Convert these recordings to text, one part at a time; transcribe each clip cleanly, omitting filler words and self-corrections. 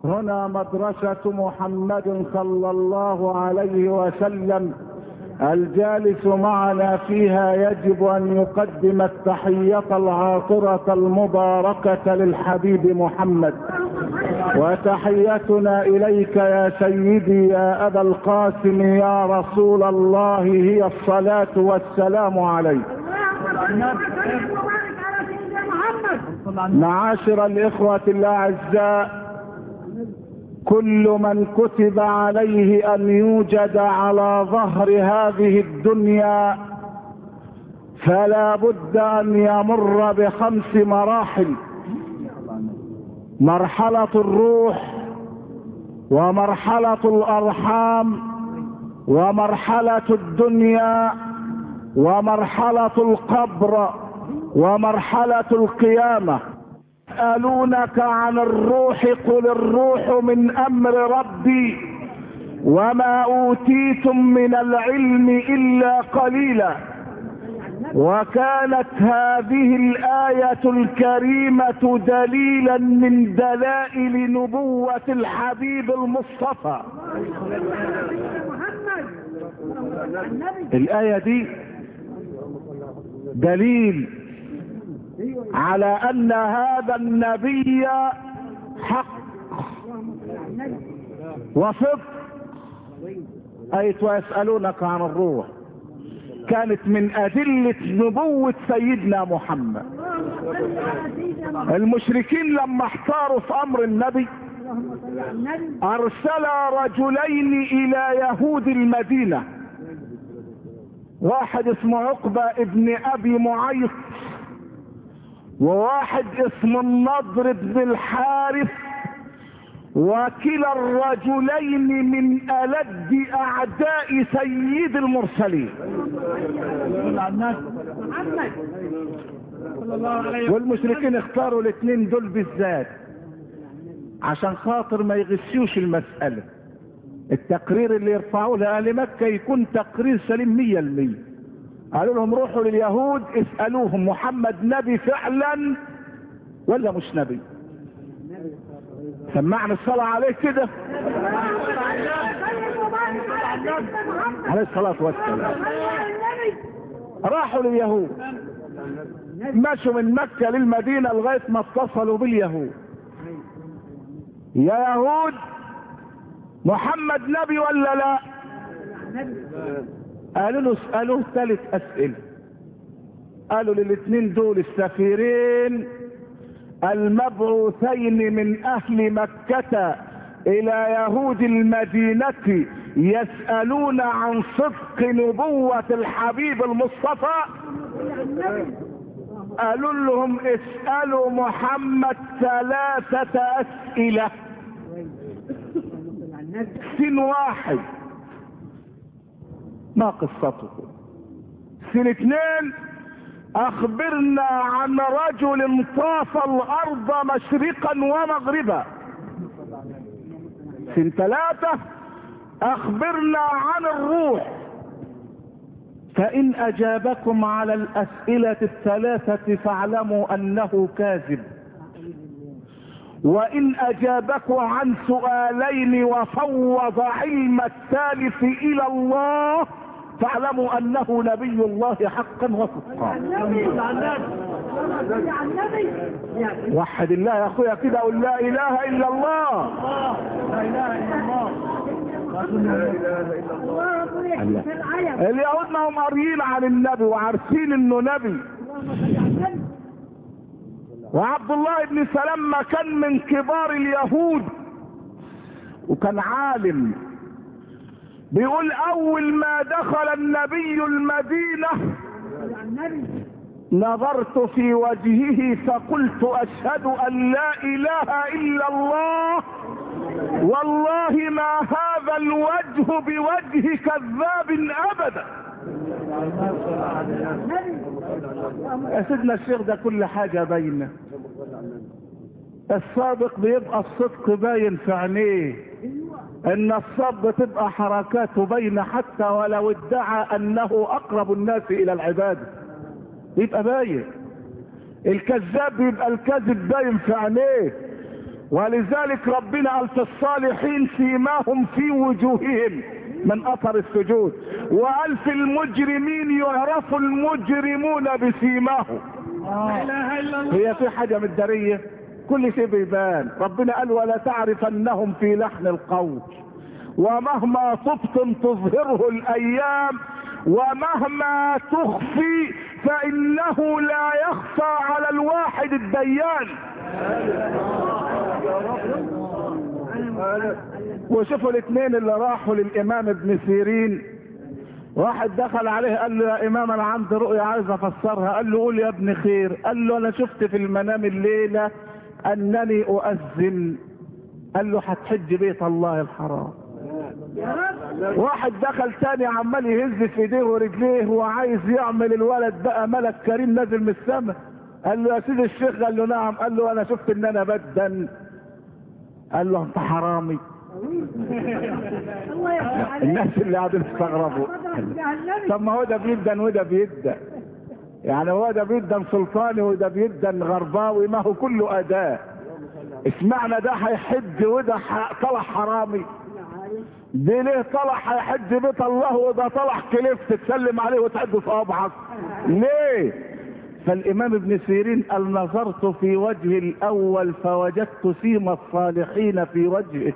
هنا مدرسة محمد صلى الله عليه وسلم، الجالس معنا فيها يجب ان يقدم التحية العاطرة المباركة للحبيب محمد. وتحيتنا اليك يا سيدي يا ابا القاسم يا رسول الله هي الصلاة والسلام عليك. معاشر الاخوة الاعزاء، كل من كتب عليه ان يوجد على ظهر هذه الدنيا فلا بد ان يمر ب5 مراحل: مرحلة الروح، ومرحلة الارحام، ومرحلة الدنيا، ومرحلة القبر، ومرحلة القيامة. يسألونك عن الروح قل الروح من امر ربي وما اوتيتم من العلم الا قليلا. وكانت هذه الآية الكريمة دليلا من دلائل نبوة الحبيب المصطفى. الآية دي دليل على ان هذا النبي حق وصدق. ايت ويسألونك عن الروح كانت من ادلة نبوة سيدنا محمد. المشركين لما احتاروا في امر النبي ارسل رجلين الى يهود المدينة، واحد اسمه عقبة ابن ابي معيط، وواحد اسمه النضر بن الحارث، وكلا الرجلين من ألد اعداء سيد المرسلين. والمشركين اختاروا الاثنين دول بالذات عشان خاطر ما يغشوش المسألة. التقرير اللي يرفعوه لأهل مكة يكون تقرير سليم 100%. قالوا لهم روحوا لليهود اسألوهم محمد نبي فعلا ولا مش نبي. سمعنا الصلاة عليه كده عليه الصلاة والسلام. راحوا لليهود، مشوا من مكة للمدينة لغاية ما اتصلوا باليهود. يا يهود محمد نبي ولا لا؟ قالوا له اسألوه 3 أسئلة. قالوا للاثنين دول السفيرين المبعوثين من اهل مكة الى يهود المدينة يسألون عن صدق نبوة الحبيب المصطفى. قالوا لهم اسألوا محمد 3 أسئلة. سن واحد ما قصته. سن 2 اخبرنا عن رجل طاف الارض مشرقا ومغربا. سن 3 اخبرنا عن الروح. فان اجابكم على الاسئلة 3 فاعلموا انه كاذب، وان اجابكم عن 2 وفوض علم الثالث الى الله فاعلموا انه نبي الله حقا وصدقا. وحد الله يا اخويا كده، قول لا اله الا الله. لا اله الا الله. اليهود ما هم قاريين عن النبي وعارفين انه نبي. وعبد الله بن سلام كان من كبار اليهود وكان عالم. بيقول اول ما دخل النبي المدينة نظرت في وجهه فقلت اشهد ان لا اله الا الله والله ما هذا الوجه بوجه كذاب ابدا. يا سيدنا الشيخ ده كل حاجة باينة. الصادق بيبقى الصدق باين في عينيه، ان الصدق تبقى حركاته باينة حتى ولو ادعى انه اقرب الناس الى العبادة يبقى باين. الكذاب بيبقى الكذب باين في عينيه، ولذلك ربنا قال في الصالحين سيماهم في وجوههم من اثر السجود، وقال في المجرمين يعرف المجرمون بسيماهم. هي في حاجه مداريه؟ كل شيء بيبان. ربنا قال ولا تعرفنهم في لحن القول ومهما تبطن تظهره الايام ومهما تخفي فانه لا يخفى على الواحد الديان. وشوفوا الاثنين اللي راحوا للامام ابن سيرين، واحد دخل عليه قال له يا امام انا عندي رؤيا عايز افسرها. قال له قول يا ابن خير. قال له انا شفت في المنام الليله انني اؤذن. قال له هتحج بيت الله الحرام. واحد دخل تاني عمال يهز في ايديه ورجليه وعايز يعمل الولد بقى ملك كريم نازل من السماء. قال له يا سيدي الشيخ. قال له نعم. قال له انا شفت ان انا بدن. قال له انت حرامي. الناس اللي قاعدين يستغربوا، طب ما هو ده بيدن وده بيدن، يعني هو ده بيدن سلطاني وده بيدن غرباوي، ما هو كله اداه. اسمعنا ده هيحج وده طلع حرامي. دي ليه طلع هيحج بيت الله وده طلع كليف تتسلم عليه وتعد صوابعك ليه؟ فالامام ابن سيرين قال نظرت في وجه الاول فوجدت سيم الصالحين في وجهه،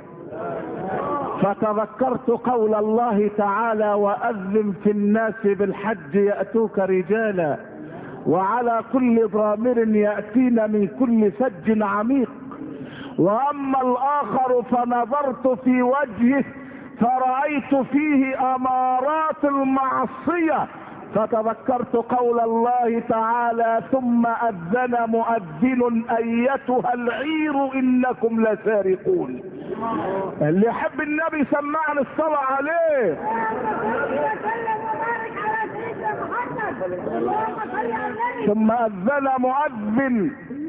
فتذكرت قول الله تعالى واذن في الناس بالحج ياتوك رجالا وعلى كل ضامر ياتين من كل فج عميق. واما الاخر فنظرت في وجهه فرأيت فيه امارات المعصية، فتذكرت قول الله تعالى ثم اذن مؤذن ايتها العير انكم لسارقون. اللي يحب النبي سمعني الصلاة عليه. ثم اذن مؤذن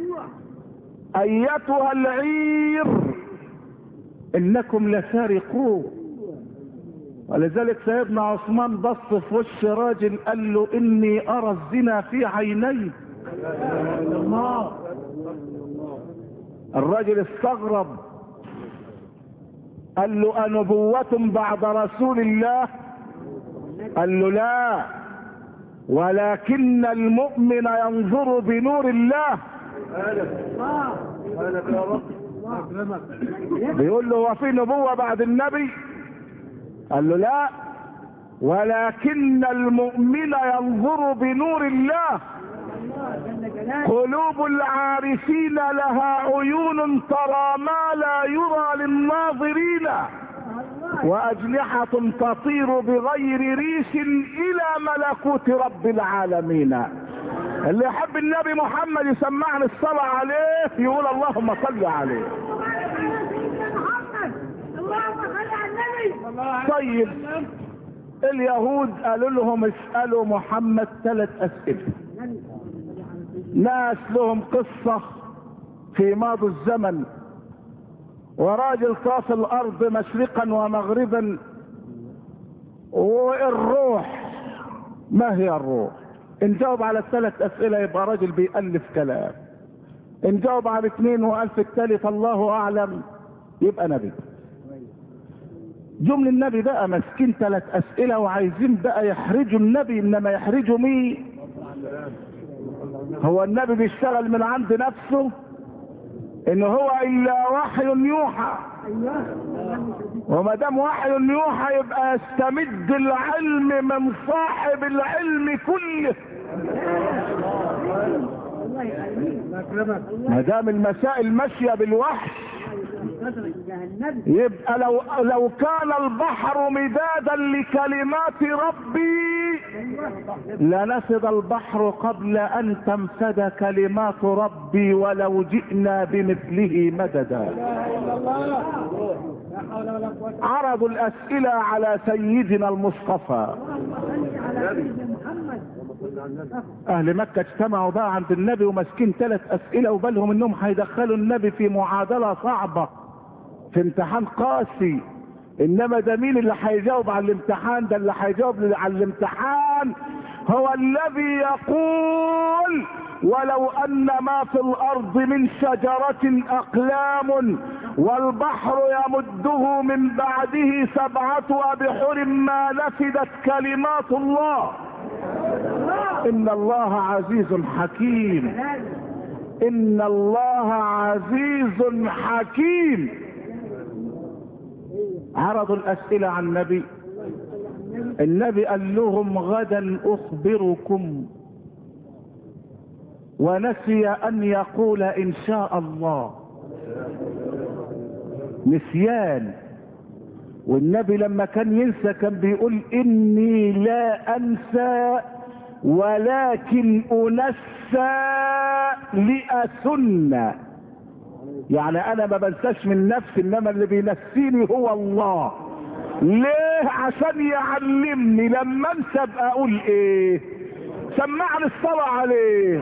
ايتها العير انكم لسارقون. ولذلك سيدنا عثمان بص في وش راجل قال له اني ارى الزنا في عيني. الراجل استغرب قال له أنبوة بعد رسول الله؟ قال له لا، ولكن المؤمن ينظر بنور الله. بيقول له هو في نبوة بعد النبي؟ قال له لا، ولكن المؤمن ينظر بنور الله. قلوب العارفين لها عيون ترى ما لا يرى للناظرين، واجنحة تطير بغير ريش الى ملكوت رب العالمين. اللي يحب النبي محمد يسمعني الصلاة عليه يقول اللهم صل عليه. طيب اليهود قالوا لهم اسألوا محمد 3 أسئلة. ناس لهم قصة في ماضي الزمن، وراجل طاف الارض مشرقا ومغربا، والروح ما هي الروح؟ ان جاوب على 3 أسئلة يبقى راجل بيألف كلام، ان جاوب على 2 وقال في الثالث الله اعلم يبقى نبي. جمل النبي بقى ماسكين 3 أسئلة وعايزين بقى يحرجوا النبي، انما يحرجوا مين؟ هو النبي بيشتغل من عند نفسه؟ ان هو الا وحي يوحى، وما دام وحي يوحى يبقى يستمد العلم من صاحب العلم كله. ما دام المسائل ماشيه بالوحي يبقى لو كان البحر مدادا لكلمات ربي لنفد البحر قبل ان تنفد كلمات ربي ولو جئنا بمثله مددا. عرضوا الاسئلة على سيدنا المصطفى. اهل مكة اجتمعوا بقى عند النبي وماسكين 3 أسئلة وبالهم انهم هيدخلوا النبي في معادلة صعبة، في امتحان قاسي. انما ده مين اللي هيجاوب على الامتحان؟ ده اللي هيجاوب على الامتحان هو الذي يقول ولو ان ما في الارض من شجرة اقلام والبحر يمده من بعده 7 أبحر ما نفدت كلمات الله. ان الله عزيز حكيم، ان الله عزيز حكيم. عرضوا الاسئلة عن النبي، النبي قال لهم غدا اخبركم، ونسي ان يقول ان شاء الله. نسيان. والنبي لما كان ينسى كان بيقول اني لا انسى ولكن انسى لأسن. يعني انا ما بنساش من نفسي، انما اللي بينسيني هو الله. ليه؟ عشان يعلمني لما انسى ابقى اقول ايه. سمعني الصلاة عليه.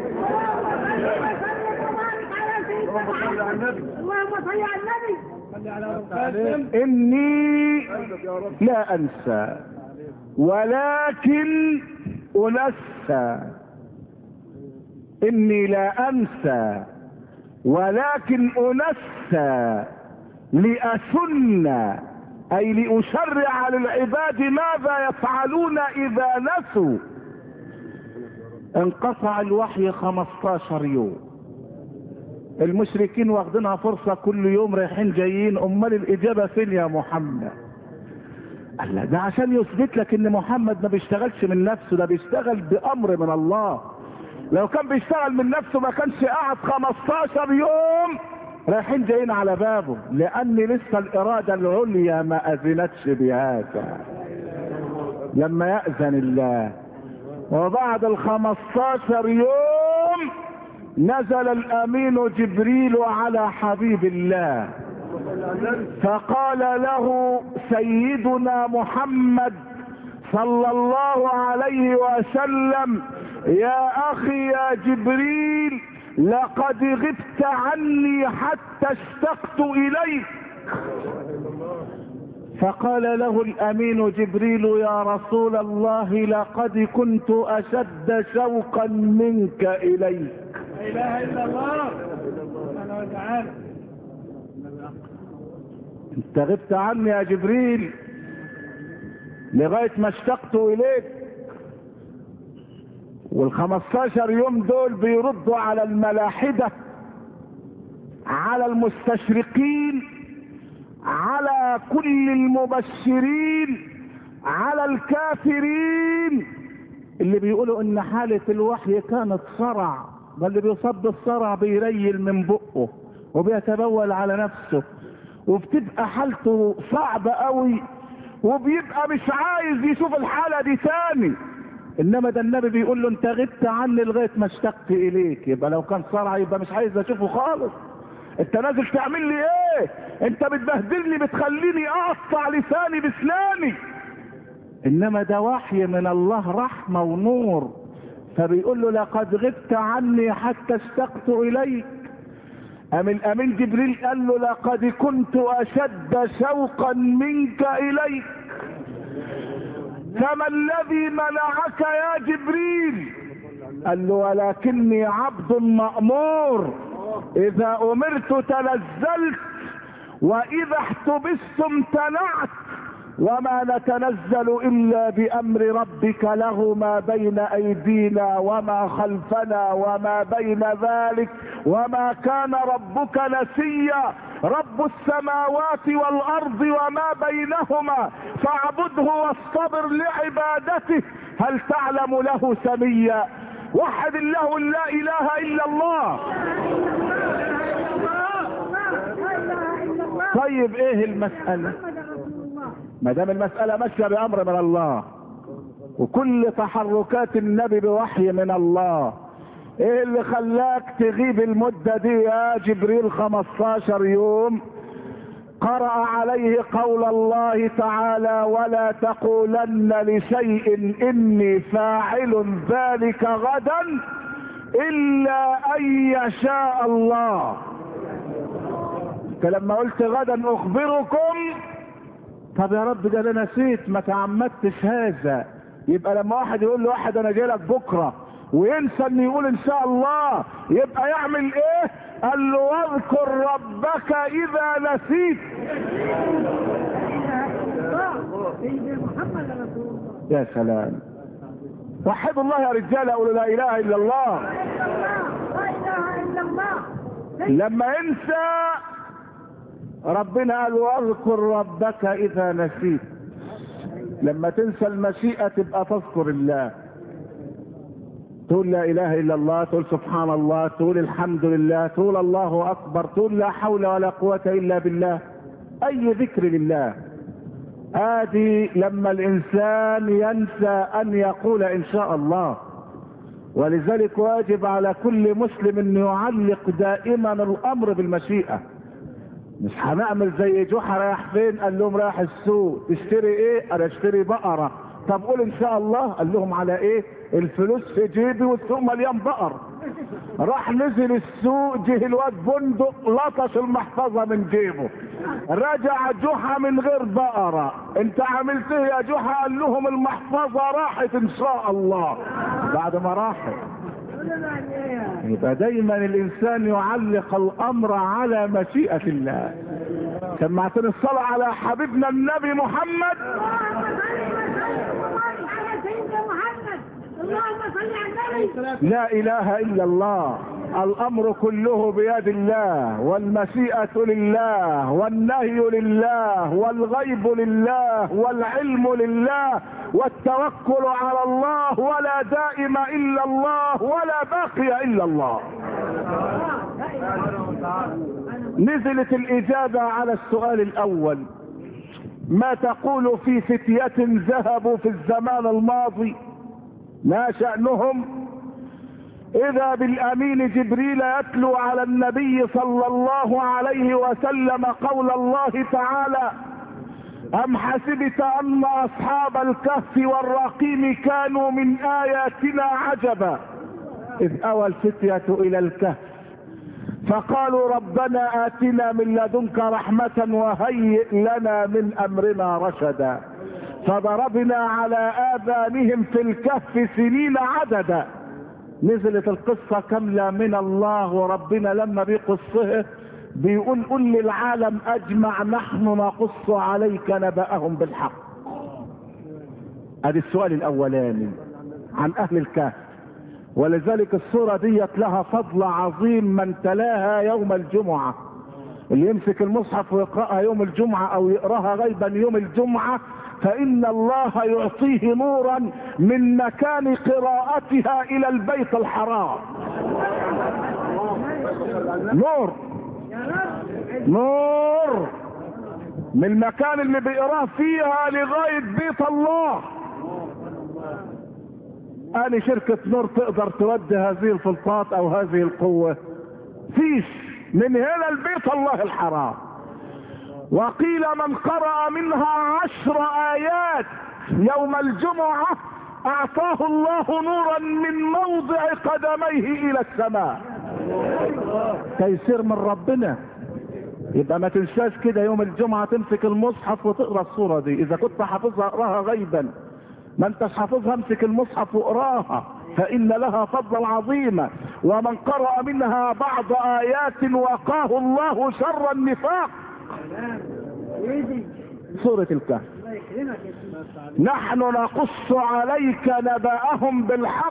اني لا انسى ولكن انسى. اني لا انسى ولكن انسى لأسن، اي لأشرع للعباد ماذا يفعلون اذا نسوا. انقطع الوحي 15 يوم. المشركين واخدينها فرصة كل يوم رايحين جايين، امال الاجابة فين يا محمد؟ قال لا، ده عشان يثبت لك ان محمد ما بيشتغلش من نفسه، ده بيشتغل بامر من الله. لو كان بيشتغل من نفسه ما كانش قعد 15 يوم رايحين جايين على بابه، لان لسه الارادة العليا ما اذنتش بهذا. لما يأذن الله. وبعد 15 يوم نزل الامين جبريل على حبيب الله، فقال له سيدنا محمد صلى الله عليه وسلم: يا اخي يا جبريل، لقد غبت عني حتى اشتقت اليك. فقال له الامين جبريل: يا رسول الله، لقد كنت اشد شوقا منك اليك. لا اله الا الله سبحانه وتعالى. انت غبت عني يا جبريل لغاية ما اشتقت اليك. وال15 يوم دول بيردوا على الملاحدة، على المستشرقين، على كل المبشرين، على الكافرين اللي بيقولوا ان حالة الوحي كانت صرع، بل اللي بيصاب بالصرع بيريل من بقه وبيتبول على نفسه وبتبقى حالته صعبة قوي وبيبقى مش عايز يشوف الحالة دي تاني. انما ده النبي بيقول له انت غبت عني لغاية ما اشتقت اليك. يبقى لو كان صرع يبقى مش عايز اشوفه خالص. انت نازل تعمل لي ايه؟ انت بتبهدلني، بتخليني اقطع لساني بسناني. انما ده وحي من الله، رحمة ونور. فبيقول له لقد غبت عني حتى اشتقت اليك. ام الامين جبريل قال له لقد كنت اشد شوقا منك اليك. فما الذي منعك يا جبريل؟ قال له ولكني عبد مأمور، اذا امرت تنزلت واذا احتبست امتنعت، وما نتنزل الا بامر ربك، له ما بين ايدينا وما خلفنا وما بين ذلك، وما كان ربك نسيا. رب السماوات والارض وما بينهما فاعبده واصطبر لعبادته، هل تعلم له سميا؟ وحد الله لا اله الا الله. طيب ايه المسألة؟ ما دام المسألة ماشية بأمر من الله وكل تحركات النبي بوحي من الله، ايه اللي خلاك تغيب المدة دي يا جبريل 15 يوم؟ قرأ عليه قول الله تعالى: ولا تقولن لشيء اني فاعل ذلك غدا الا ان يشاء الله. انت لما قلت غدا اخبركم، طب يا رب ده انا نسيت، ما تعمدتش هذا. يبقى لما واحد يقول لواحد انا جاي لك بكره وينسى ان يقول ان شاء الله، يبقى يعمل ايه؟ قال له واذكر ربك اذا نسيت. يا سلام، وحدوا الله يا رجال، قولوا لا اله الا الله. لا اله الا الله. لما ينسى ربنا قال واذكر ربك اذا نسيت. لما تنسى المشيئة تبقى تذكر الله، تقول لا اله الا الله، تقول سبحان الله، تقول الحمد لله، تقول الله اكبر، تقول لا حول ولا قوة الا بالله، اي ذكر لله. ادي لما الانسان ينسى ان يقول ان شاء الله. ولذلك واجب على كل مسلم ان يعلق دائما الامر بالمشيئة. مش هنعمل زي جحا رايح فين؟ قال لهم رايح السوق. تشتري ايه؟ انا اشتري بقرة. طب قول ان شاء الله. قال لهم على ايه؟ الفلوس في جيبي والسوق مليان بقر. راح نزل السوق، جه الواد بندق لطش المحفظة من جيبه، رجع جحا من غير بقرة. انت عملت ايه يا جحا؟ قال لهم المحفظة راحت ان شاء الله. بعد ما راحت. يبقى دايما الانسان يعلق الامر على مشيئة الله. سمعتني الصلاة على حبيبنا النبي محمد. لا اله الا الله. الامر كله بيد الله، والمشيئة لله، والنهي لله، والغيب لله، والعلم لله، والتوكل على الله، ولا دائم الا الله، ولا باقي الا الله. نزلت الاجابة على السؤال الاول: ما تقول في فتية ذهبوا في الزمان الماضي ما شأنهم؟ إذا بالأمين جبريل يتلو على النبي صلى الله عليه وسلم قول الله تعالى: أم حسبت أن أصحاب الكهف والرقيم كانوا من آياتنا عجبا إذ أوى الفتية إلى الكهف فقالوا ربنا آتنا من لدنك رحمة وهيئ لنا من أمرنا رشدا فضربنا على آذانهم في الكهف سنين عددا. نزلت القصة كاملة من الله، وربنا لما بيقصها بيقول: قل للعالم أجمع نحن نقص عليك نبأهم بالحق. ادي السؤال الأولاني عن أهل الكهف. ولذلك السورة ديت لها فضل عظيم من تلاها يوم الجمعة. اللي يمسك المصحف ويقرأها يوم الجمعة أو يقرأها غيبا يوم الجمعة فإن الله يعطيه نورا من مكان قراءتها إلى البيت الحرام. نور من المكان اللي بيقراه فيها لغاية بيت الله. أنا شركة نور تقدر تودي هذه الفلطات أو هذه القوة؟ فيش. من هنا البيت الله الحرام. وقيل من قرأ منها 10 آيات يوم الجمعة أعطاه الله نورا من موضع قدميه إلى السماء. تيسير من ربنا. يبقى ما تنساش كده يوم الجمعة تمسك المصحف وتقرأ الصورة دي. إذا كنت حافظها اقراها غيبا، ما انتش حافظها امسك المصحف واقراها فإن لها فضلا عظيما. ومن قرأ منها بعض آيات وقاه الله شر النفاق. سورة الكهف. نحن نقص عليك نبأهم بالحق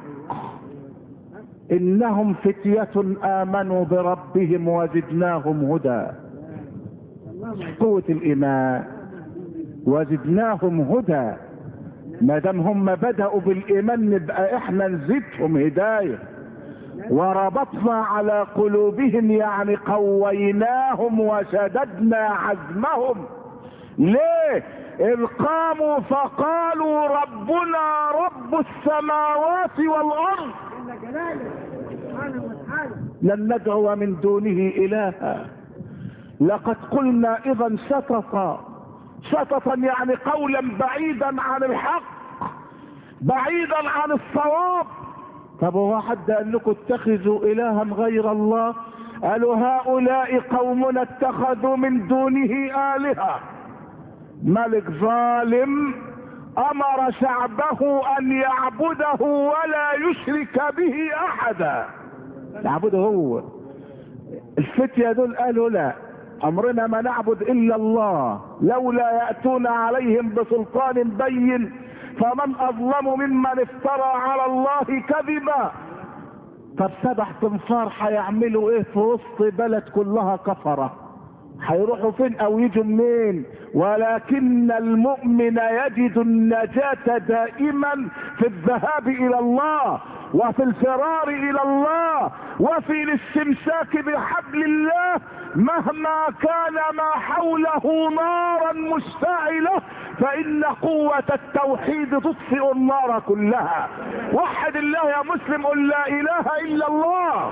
إنهم فتية آمنوا بربهم وزدناهم هدى. قوة الإيمان. وزدناهم هدى. ما دام هم بدأوا بالإيمان نبقى احنا نزيدهم هداية. وربطنا على قلوبهم يعني قويناهم وشددنا عزمهم. ليه؟ إذ قاموا فقالوا ربنا رب السماوات والأرض لن ندعو من دونه إلها لقد قلنا إذا شططا يعني قولا بعيدا عن الحق بعيدا عن الصواب. طب هو حد قال لكم اتخذوا إلها غير الله؟ قالوا هؤلاء قومنا اتخذوا من دونه آلهة. ملك ظالم امر شعبه ان يعبده ولا يشرك به احدا. يعبده هو. الفتية دول قالوا لا، امرنا ما نعبد الا الله، لولا يأتون عليهم بسلطان بين فمن اظلم ممن افترى على الله كذبا. طب 7 تنفار هيعملوا ايه في وسط بلد كلها كفرة؟ هيروحوا فين او يجوا منين؟ ولكن المؤمن يجد النجاة دائما في الذهاب الى الله، وفي الفرار الى الله، وفي الاستمساك بحبل الله مهما كان ما حوله نارا مشتعلة، فإن قوة التوحيد تطفئ النار كلها. وحد الله يا مسلم، قل لا إله إلا الله.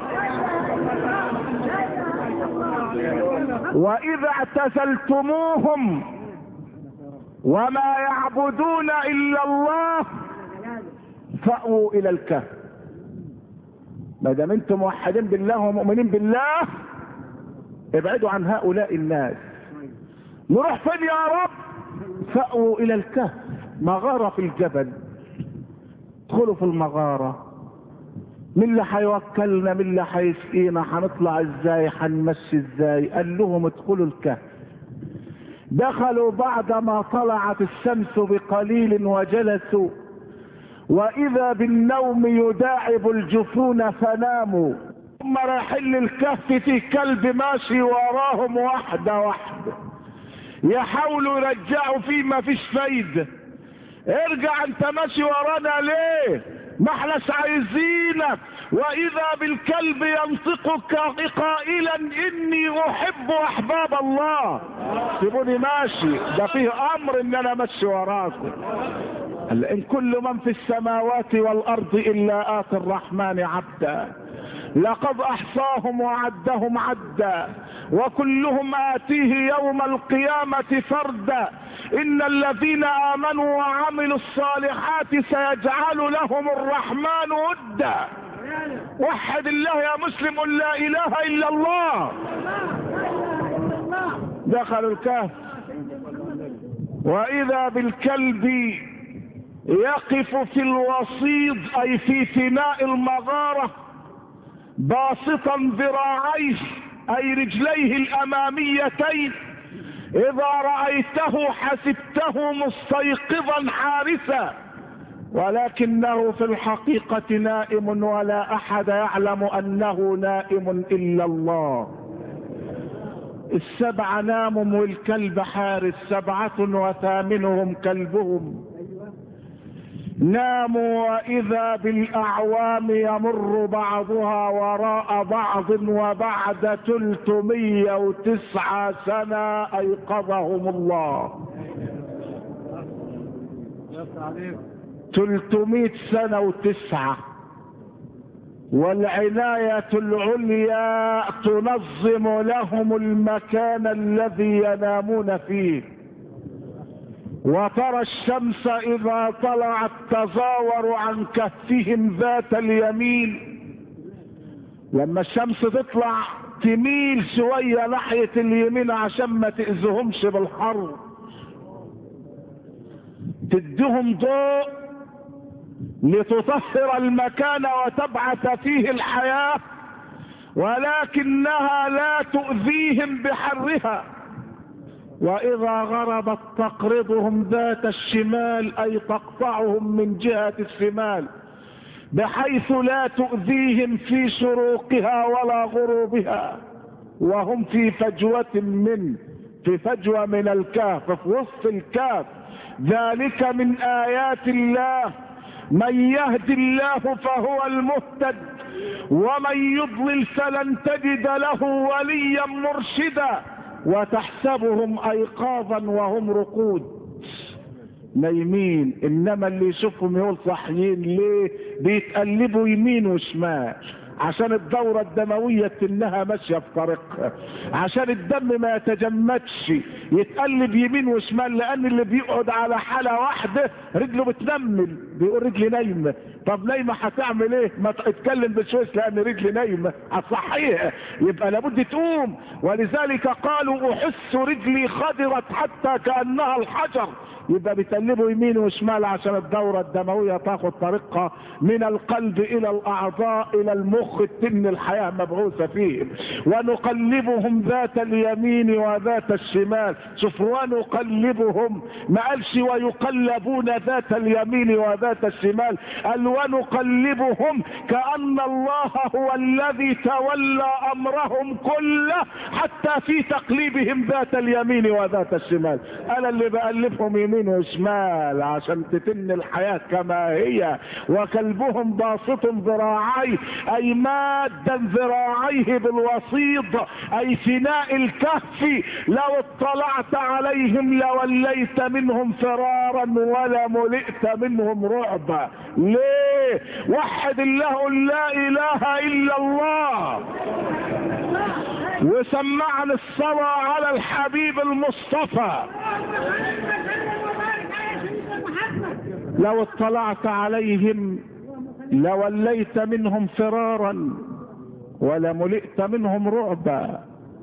وإذا اعتزلتموهم وما يعبدون إلا الله فأووا إلى الكهف. ما دام انتم موحدين بالله ومؤمنين بالله ابعدوا عن هؤلاء الناس. نروح فين يا رب؟ فأووا إلى الكهف، مغارة في الجبل. ادخلوا في المغارة. مين اللي هيوكلنا؟ مين اللي هيسقينا؟ هنطلع ازاي؟ هنمشي ازاي؟ قال لهم ادخلوا الكهف. دخلوا بعدما طلعت الشمس بقليل وجلسوا، واذا بالنوم يداعب الجفون فناموا. ثم رايحين الكهف في كلب ماشي وراهم واحدة واحدة، يحاولوا يرجعوا فيه ما فيش فايدة. ارجع انت ماشي ورانا ليه؟ ما احناش عايزينك. واذا بالكلب ينطقك قائلا اني احب احباب الله. سيبوني ماشي، ده فيه امر ان انا ماشي وراكم. ان كل من في السماوات والارض الا اتي الرحمن عبدا، لقد احصاهم وعدهم عدا، وكلهم اتيه يوم القيامة فردا. ان الذين امنوا وعملوا الصالحات سيجعل لهم الرحمن ودا. وحد الله يا مسلم، قل لا اله الا الله. دخلوا الكهف، واذا بالكلب يقف في الوسيط اي في فناء المغارة باسطا ذراعيه اي رجليه الاماميتين. اذا رأيته حسبته مستيقظا حارسا، ولكنه في الحقيقة نائم، ولا احد يعلم انه نائم الا الله. 7 ناموا والكلب حارس، 7 وثامنهم كلبهم. ناموا واذا بالاعوام يمر بعضها وراء بعض، وبعد 309 سنة ايقظهم الله. 300 سنة و9، والعناية العليا تنظم لهم المكان الذي ينامون فيه. وترى الشمس اذا طلعت تزاور عن كهفهم ذات اليمين. لما الشمس تطلع تميل شوية ناحية اليمين عشان ما تأذهمش بالحر، تديهم ضوء لتطهر المكان وتبعث فيه الحياة، ولكنها لا تؤذيهم بحرها. واذا غربت تقرضهم ذات الشمال اي تقطعهم من جهة الشمال، بحيث لا تؤذيهم في شروقها ولا غروبها، وهم في فجوة من الكهف، في وسط الكهف. ذلك من آيات الله، من يهد الله فهو المهتد، ومن يضلل فلن تجد له وليا مرشدا. وتحسبهم ايقاظا وهم رقود نايمين، انما اللي يشوفهم يقول صاحيين. ليه؟ بيتقلبوا يمين وشمال عشان الدورة الدموية انها ماشية في طريقها، عشان الدم ما يتجمدش يتقلب يمين وشمال. لان اللي بيقعد على حالة واحدة رجله بتنمل، بيقول رجلي نايمة. طب نايمة هتعمل ايه؟ ما تتكلم بشويش لان رجلي نايمة هتصحيها، يبقى لابد تقوم. ولذلك قالوا احس رجلي خضرت حتى كأنها الحجر، يبقى بيتقلبوا يمين وشمال عشان الدورة الدموية تاخد طريقها من القلب الى الاعضاء الى المخ، تتم الحياة مبعوثة فيهم. ونقلبهم ذات اليمين وذات الشمال. شوف، ونقلبهم، ما قالش ويقلبون ذات اليمين وذات الشمال، قال ونقلبهم كأن الله هو الذي تولى امرهم كله حتى في تقليبهم ذات اليمين وذات الشمال. انا اللي بألفهم يمين وشمال عشان تتم الحياة كما هي. وكلبهم باسط ذراعيه، اي مادا ذراعيه بالوسيط، اي فناء الكهف. لو اطلعت عليهم لوليت منهم فرارا ولا ملئت منهم رعبا. ليه؟ وحد الله، لا اله الا الله، وسمعنا الصلاة على الحبيب المصطفى. لو اطلعت عليهم لوليت منهم فرارا ولملئت منهم رعبا،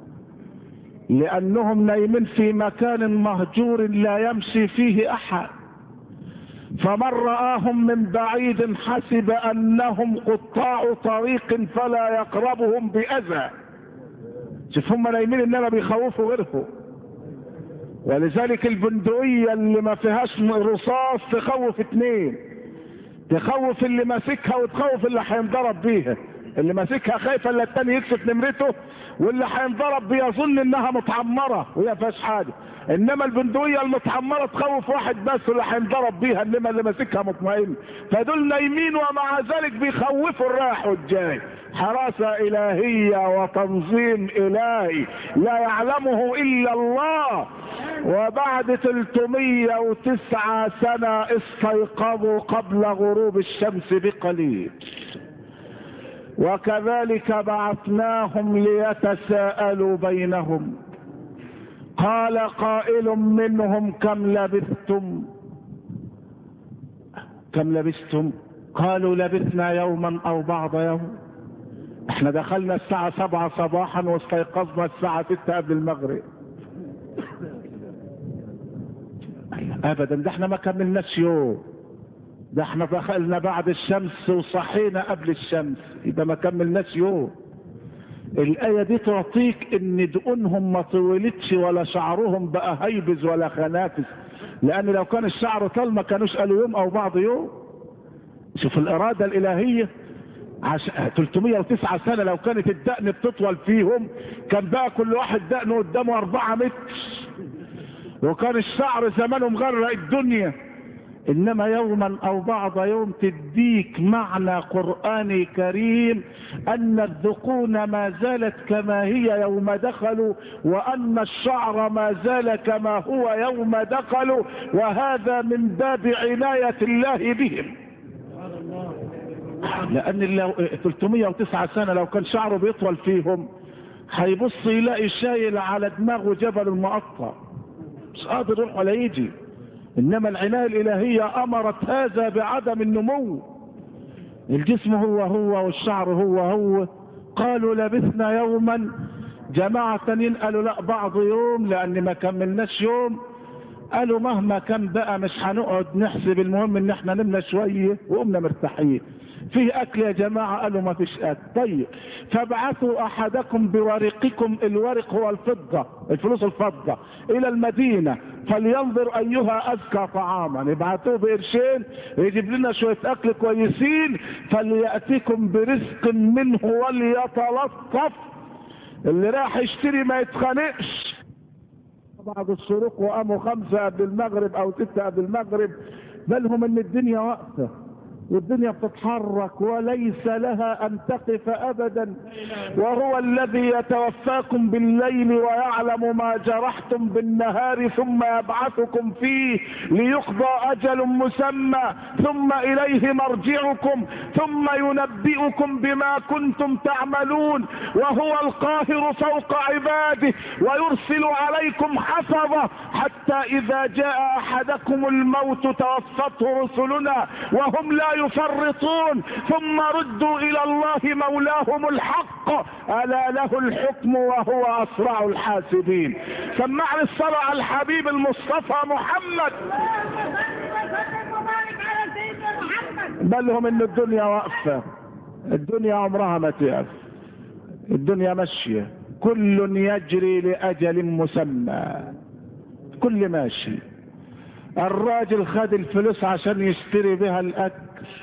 لأنهم نايمين في مكان مهجور لا يمشي فيه أحد، فمن رآهم من بعيد حسب أنهم قطاع طريق فلا يقربهم بأذى. شوف، هم نايمين إنما بيخوفوا غيرهم. ولذلك البندقية اللي ما فيهاش رصاص تخوف اتنين، تخوف اللي ماسكها وتخوف اللي هينضرب بيها. اللي ماسكها خايفه الا التاني يكشف نمرته، واللي هينضرب بيظن انها متعمره وهي فيهاش حاجه. انما البندقيه المتعمره تخوف واحد بس واللي هينضرب بيها، انما اللي ماسكها مطمئن. فدول نايمين ومع ذلك بيخوفوا الرايح والجاي. حراسه الهيه وتنظيم الهي لا يعلمه الا الله. وبعد 309 سنه استيقظوا قبل غروب الشمس بقليل. وكذلك بعثناهم ليتساءلوا بينهم. قال قائل منهم كم لبثتم؟ كم لبثتم؟ قالوا لبثنا يوما او بعض يوم. احنا دخلنا الساعة 7 صباحا واستيقظنا الساعة 6 قبل المغرب. ابدا، ده احنا ما كملناش يوم، ده احنا دخلنا بعد الشمس وصحينا قبل الشمس، يبقى ما كملناش يوم. الآية دي تعطيك ان دقونهم ما طولتش ولا شعرهم بقى هيبز ولا خنافس، لان لو كان الشعر طال ما كانوش قالوا يوم او بعض يوم. شوف الإرادة الإلهية. 309 سنة لو كانت الدقن بتطول فيهم كان بقى كل واحد دقنه قدامه 4 متر، وكان الشعر زمانه مغرق الدنيا. انما يوما او بعض يوم تديك معنى قرآني كريم ان الذقون ما زالت كما هي يوم دخلوا، وان الشعر ما زال كما هو يوم دخلوا، وهذا من باب عناية الله بهم. لان 309 سنة لو كان شعره بيطول فيهم هيبص يلاقي شايل على دماغه جبل المقطع، مش قادر يروح ولا يجي. انما العناية الالهية امرت هذا بعدم النمو. الجسم هو والشعر هو. قالوا لبثنا يوما، جماعة تانيين قالوا لا بعض يوم لان ما كملناش يوم. قالوا مهما كان بقى مش هنقعد نحسب، المهم ان احنا نمنا شوية وقمنا مرتاحين. فيه اكل يا جماعة؟ قالوا ما فيش اكل. طيب فابعثوا احدكم بورقكم، الورق هو الفضة، الفلوس الفضة، الى المدينة فلينظر ايها ازكى طعاما. يبعثوه بقرشين يجيب لنا شوية اكل كويسين، فليأتيكم برزق منه وليتلطف. اللي راح يشتري ما يتخانقش. بعد الشروق وقاموا 5 قبل المغرب او 6 قبل المغرب، بالهم ان الدنيا واقفة والدنيا بتتحرك وليس لها ان تقف ابدا. وهو الذي يتوفاكم بالليل ويعلم ما جرحتم بالنهار ثم يبعثكم فيه ليقضى اجل مسمى ثم اليه مرجعكم ثم ينبئكم بما كنتم تعملون. وهو القاهر فوق عباده ويرسل عليكم حفظه حتى اذا جاء احدكم الموت توفته رسلنا وهم لا يفرطون ثم ردوا الى الله مولاهم الحق الا له الحكم وهو اسرع الحاسبين. سمعني الصلاة على الحبيب المصطفى محمد. بلهم ان الدنيا واقفة، الدنيا عمرها ما تقف، الدنيا ماشية، كل يجري لأجل مسمى، كل ماشي. الراجل خد الفلوس عشان يشتري بها الأكل،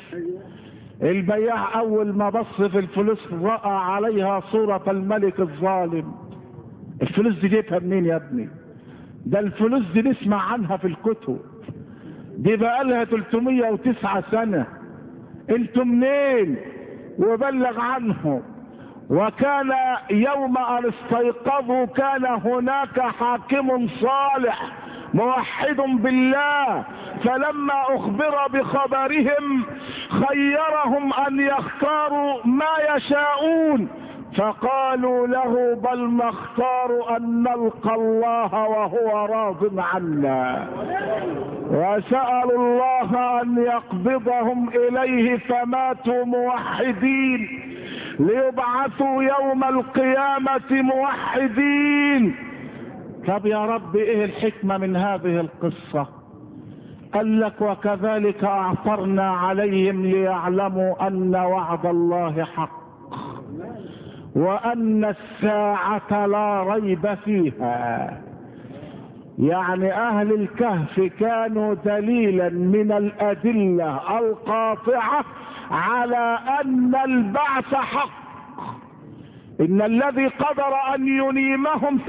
البياع أول ما بص في الفلوس رأى عليها صورة الملك الظالم. الفلوس دي جيبها منين يا ابني؟ ده الفلوس دي نسمع عنها في الكتب، دي بقالها 309 سنة، انتوا منين؟ وبلغ عنه. وكان يوم ان استيقظوا كان هناك حاكم صالح موحد بالله، فلما اخبر بخبرهم خيرهم ان يختاروا ما يشاءون، فقالوا له بل نختار ان نلقى الله وهو راض عنا، وسألوا الله ان يقبضهم اليه فماتوا موحدين ليبعثوا يوم القيامة موحدين. طب يا رب ايه الحكمة من هذه القصة؟ قال لك وكذلك اعثرنا عليهم ليعلموا ان وعد الله حق وان الساعة لا ريب فيها. يعني اهل الكهف كانوا دليلا من الادلة القاطعة على ان البعث حق. ان الذي قدر ان ينيمهم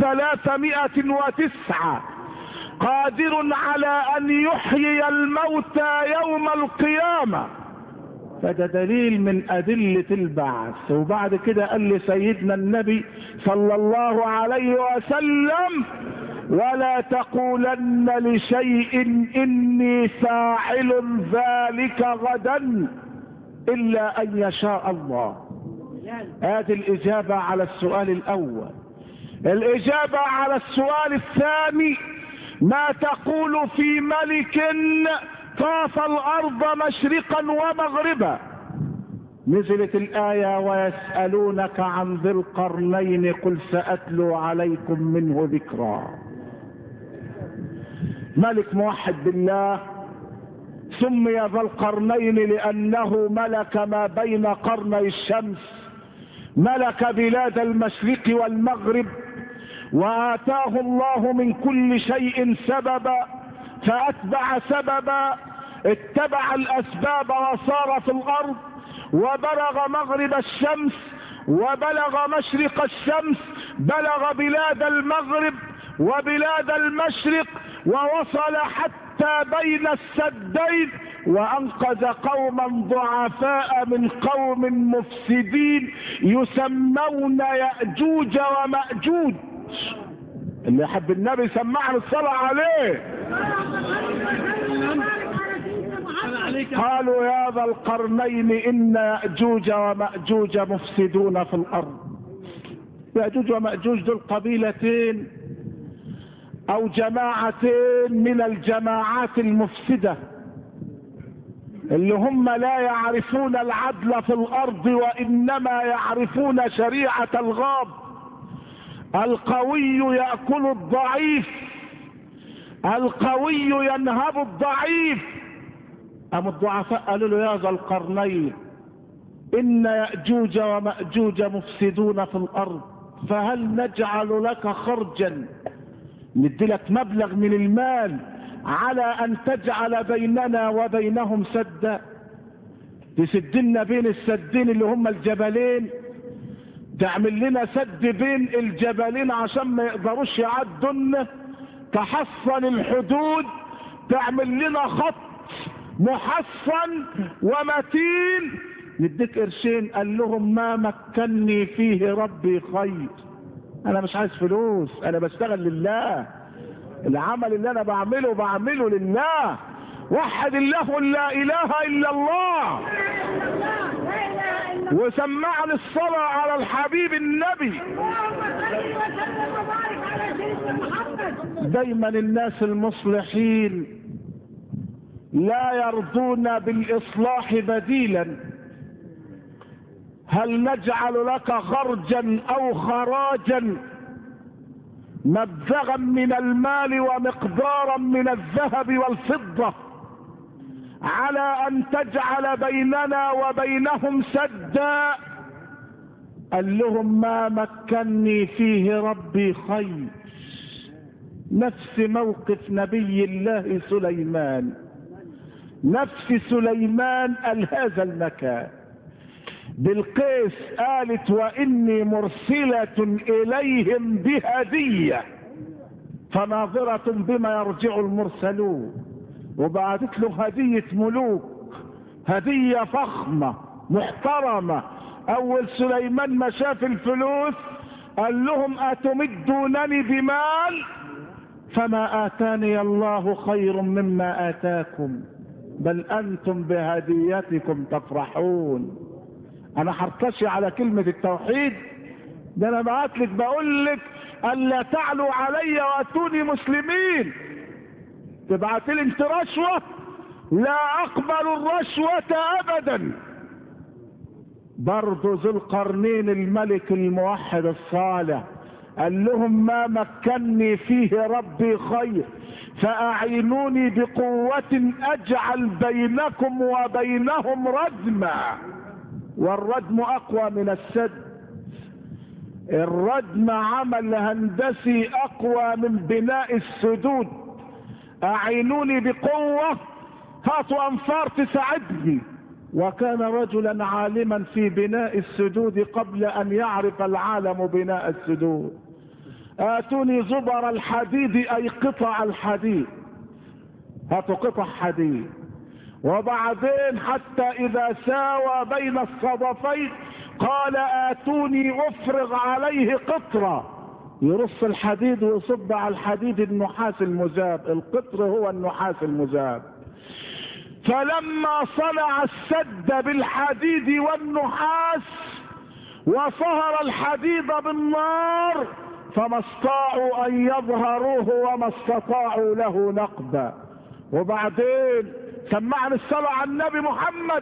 309 قادر على ان يحيي الموتى يوم القيامة، فده دليل من ادلة البعث. وبعد كده قال لي سيدنا النبي صلى الله عليه وسلم ولا تقولن لشيء اني فاعل ذلك غدا الا ان يشاء الله. هذه الاجابة على السؤال الاول. الاجابة على السؤال الثاني ما تقول في ملك طاف الارض مشرقا ومغربا؟ نزلت الآية ويسألونك عن ذي القرنين قل سأتلو عليكم منه ذكرا. ملك موحد بالله سمي ذا القرنين لأنه ملك ما بين قرني الشمس، ملك بلاد المشرق والمغرب، وآتاه الله من كل شيء سببا فأتبع سببا، اتبع الأسباب وصار في الأرض وبلغ مغرب الشمس وبلغ مشرق الشمس، بلغ بلاد المغرب وبلاد المشرق ووصل حتى بين السدين وأنقذ قوما ضعفاء من قوم مفسدين يسمون يأجوج ومأجوج. اللي يحب النبي سمعنا الصلاة عليه. قالوا يا ذا القرنين إن يأجوج ومأجوج مفسدون في الأرض. يأجوج ومأجوج دول قبيلتين أو جماعتين من الجماعات المفسدة اللي هم لا يعرفون العدل في الأرض وإنما يعرفون شريعة الغاب. القوي يأكل الضعيف، القوي ينهب الضعيف. أم الضعفاء قالوا له يا ذا القرنين إن يأجوج ومأجوج مفسدون في الأرض فهل نجعل لك خرجا، ندلك مبلغ من المال على أن تجعل بيننا وبينهم سدا، تسدنا بين السدين اللي هم الجبلين، تعمل لنا سد بين الجبلين عشان ما يقدروش يعدون، تحصن الحدود، تعمل لنا خط محصن ومتين، نديك قرشين. قال لهم ما مكنني فيه ربي خير، انا مش عايز فلوس، انا بشتغل لله، العمل اللي انا بعمله لله. وحد الله لا اله الا الله. وسمعنا الصلاة على الحبيب النبي. دايما الناس المصلحين لا يرضون بالإصلاح بديلا. هل نجعل لك خرجا أو خراجا مبلغا من المال ومقدارا من الذهب والفضة على أن تجعل بيننا وبينهم سدا؟ قال لهم ما مكنني فيه ربي خير. نفس موقف نبي الله سليمان، نفس سليمان قال هذا المكان. بلقيس قالت وإني مرسلة إليهم بهدية فناظرة بما يرجع المرسلون. وبعتت له هدية ملوك، هدية فخمة محترمة. أول سليمان ما شاف الفلوس قال لهم أتمدونني بمال فما آتاني الله خير مما آتاكم بل أنتم بهديتكم تفرحون. أنا حركشي على كلمة التوحيد ده، أنا بعتلك بقول لك ألا تعلوا علي وأتوني مسلمين. تبعتلي انت رشوة؟ لا أقبل الرشوة أبدا. برضو ذو القرنين الملك الموحد الصالح قال لهم ما مكنني فيه ربي خير فأعينوني بقوة أجعل بينكم وبينهم ردما. والردم أقوى من السد. الردم عمل هندسي أقوى من بناء السدود. أعينوني بقوة، هاتوا أنفار تساعدني. وكان رجلا عالما في بناء السدود قبل أن يعرف العالم بناء السدود. آتوني زبر الحديد أي قطع الحديد، هاتوا قطع حديد. وبعدين حتى إذا ساوى بين الصدفين قال آتوني أفرغ عليه قطرة. يرص الحديد ويصب على الحديد النحاس المذاب. القطر هو النحاس المذاب. فلما صنع السد بالحديد والنحاس وصهر الحديد بالنار فما استطاعوا أن يظهروه وما استطاعوا له نقبا. وبعدين سمعنا الصلاة على النبي محمد.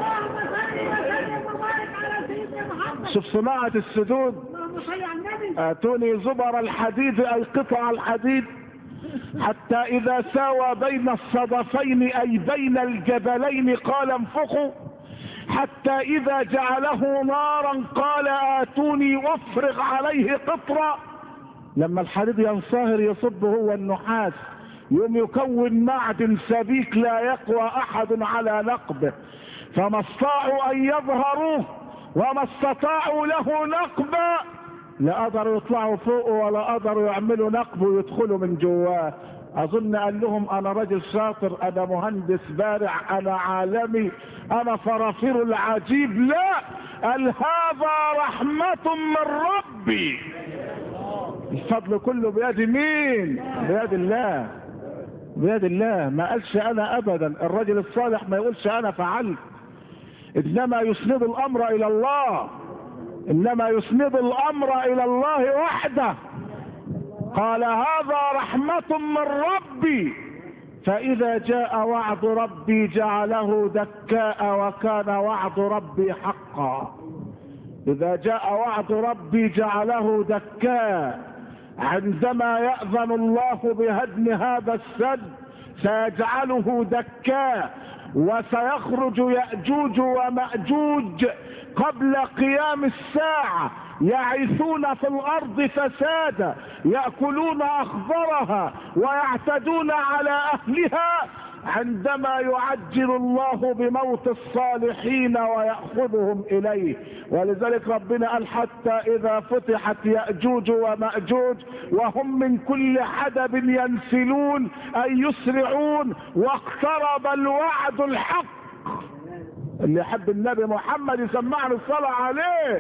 شوف صناعة السدود. آتوني زبر الحديد أي قطع الحديد حتى إذا ساوى بين الصدفين أي بين الجبلين قال انفخوا حتى إذا جعله نارا قال آتوني أفرغ عليه قطرة. لما الحديد ينصهر يصب هو النحاس يوم يكون معدن سبيك لا يقوى أحد على نقبه. فما استطاعوا أن يظهروه وما استطاعوا له نقبا. لا قدروا يطلعوا فوقه ولا قدروا يعملوا نقب ويدخلوا من جواه. اظن قال لهم انا راجل شاطر، انا مهندس بارع، انا عالمي، انا فرافير العجيب. لا، قال هذا رحمة من ربي. الفضل كله بيد مين؟ بيد الله، بيد الله. ما قالش انا ابدا. الرجل الصالح ما يقولش انا فعلت، انما يسند الامر الى الله، انما يسند الامر الى الله وحده. قال هذا رحمة من ربي فاذا جاء وعد ربي جعله دكاء وكان وعد ربي حقا. اذا جاء وعد ربي جعله دكاء. عندما يأذن الله بهدم هذا السد سيجعله دكاء وسيخرج يأجوج ومأجوج قبل قيام الساعة يعيثون في الأرض فسادا يأكلون أخضرها ويعتدون على أهلها عندما يعجل الله بموت الصالحين ويأخذهم إليه. ولذلك ربنا قال حتى إذا فتحت يأجوج ومأجوج وهم من كل حدب ينسلون أي يسرعون واقترب الوعد الحق. اللي يحب النبي محمد يسمعنا الصلاة عليه.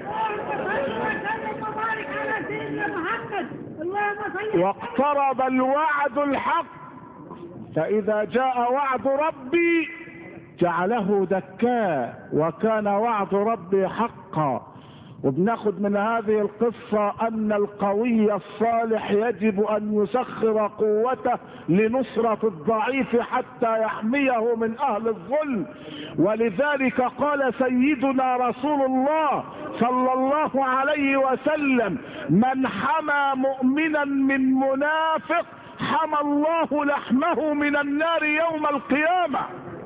واقترب الوعد الحق فإذا جاء وعد ربي جعله دكاء وكان وعد ربي حقا. وبناخد من هذه القصة ان القوي الصالح يجب ان يسخر قوته لنصرة الضعيف حتى يحميه من اهل الظلم. ولذلك قال سيدنا رسول الله صلى الله عليه وسلم: من حمى مؤمنا من منافق حمى الله لحمه من النار يوم القيامة.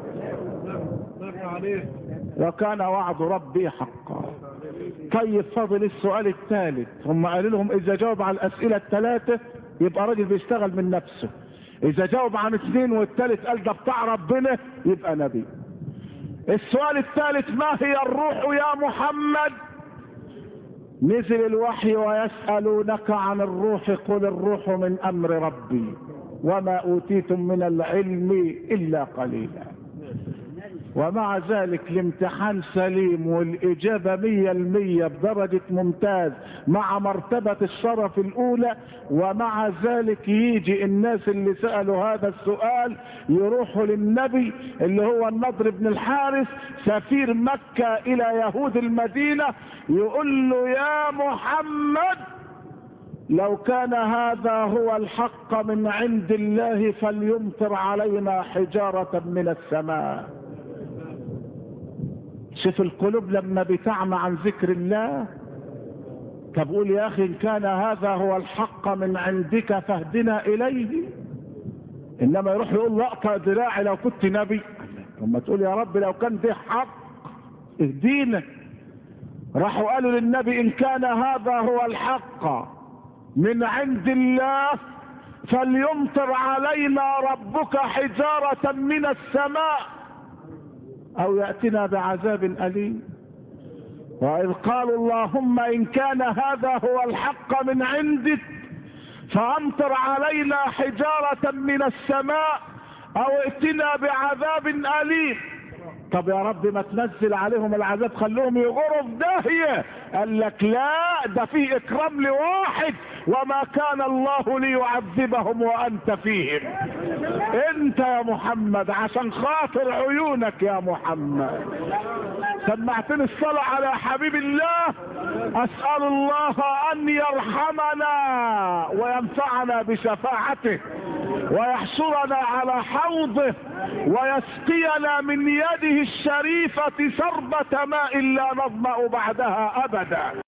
وكان وعد ربي حقا. طيب فاضل السؤال الثالث. هم قالوا لهم اذا جاوب على الاسئلة الثلاثة يبقى راجل بيشتغل من نفسه، اذا جاوب عن 2 والثالث قال ده بتاع ربنا يبقى نبي. السؤال الثالث: ما هي الروح يا محمد؟ نزل الوحي: ويسألونك عن الروح قل الروح من امر ربي وما اوتيتم من العلم الا قليلا. ومع ذلك الامتحان سليم والاجابة 100% بدرجة ممتاز مع مرتبة الشرف الاولى. ومع ذلك يجي الناس اللي سألوا هذا السؤال يروحوا للنبي اللي هو النضر بن الحارث سفير مكة الى يهود المدينة، يقول له: يا محمد لو كان هذا هو الحق من عند الله فليمطر علينا حجارة من السماء. شوف القلوب لما بتعمى عن ذكر الله. طب قول يا اخي: ان كان هذا هو الحق من عندك فاهدنا اليه. انما يروح يقول: لقطة ذراعي لو كنت نبي. ثم تقول: يا رب لو كان ده حق اهدينا. راحوا قالوا للنبي: ان كان هذا هو الحق من عند الله فليمطر علينا ربك حجارة من السماء او يأتنا بعذاب أليم. وإذ قالوا: اللهم إن كان هذا هو الحق من عندك فأمطر علينا حجارة من السماء او ائتنا بعذاب أليم. طب يا رب ما تنزل عليهم العذاب، خلوهم يغروا في داهية. قال لك: لا، ده فيه اكرام لواحد، وما كان الله ليعذبهم وانت فيهم. انت يا محمد عشان خاطر عيونك يا محمد سمعتني الصلاة على حبيب الله. اسأل الله ان يرحمنا وينفعنا بشفاعته ويحشرنا على حوضه ويسقينا من يده الشريفة شربة ماء لا نظمأ بعدها ابدا.